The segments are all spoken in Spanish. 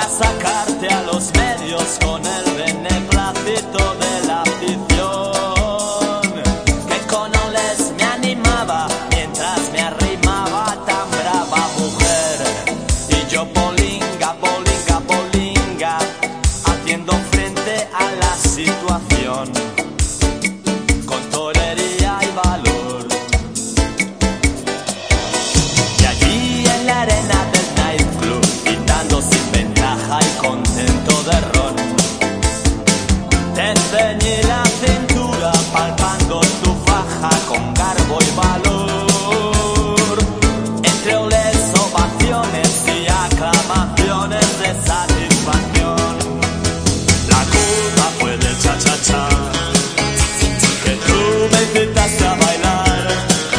para sacarte a los medios con el beneplácito de la afición, que con oles me animaba mientras me arrimaba tan brava mujer, y yo bolinga, bolinga, bolinga, haciendo frente a la situación con torería y valor. Y allí en la arena del nightclub, quitando sin ventaja y contento de ron, te ceñí la cintura palpando tu faja con garbo y valor, entre oles, ovaciones y aclamaciones de satisfacción. La culpa fue del cha-cha-cha, que tú me invitaste a bailar,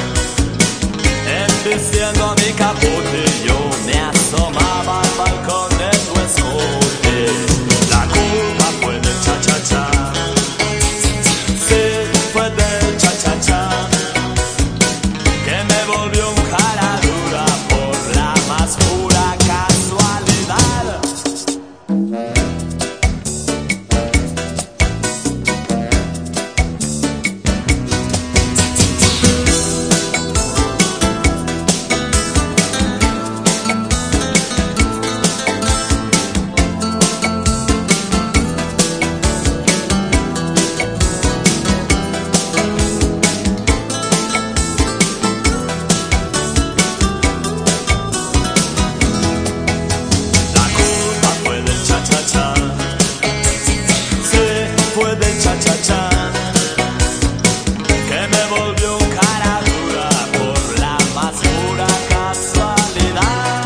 embistiendo a mi capote, yo me asomaba al balcón de tu escote. La culpa fue del cha-cha-cha, sí, fue del cha-cha-cha, que me volvió un cara dura por la más pura casualidad. Fue del cha-cha-cha, que me volvió un cara dura por la más pura casualidad.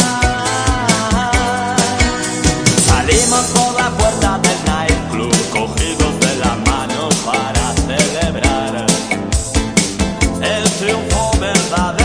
Salimos por la puerta del nightclub, cogidos de la mano para celebrar el triunfo verdadero.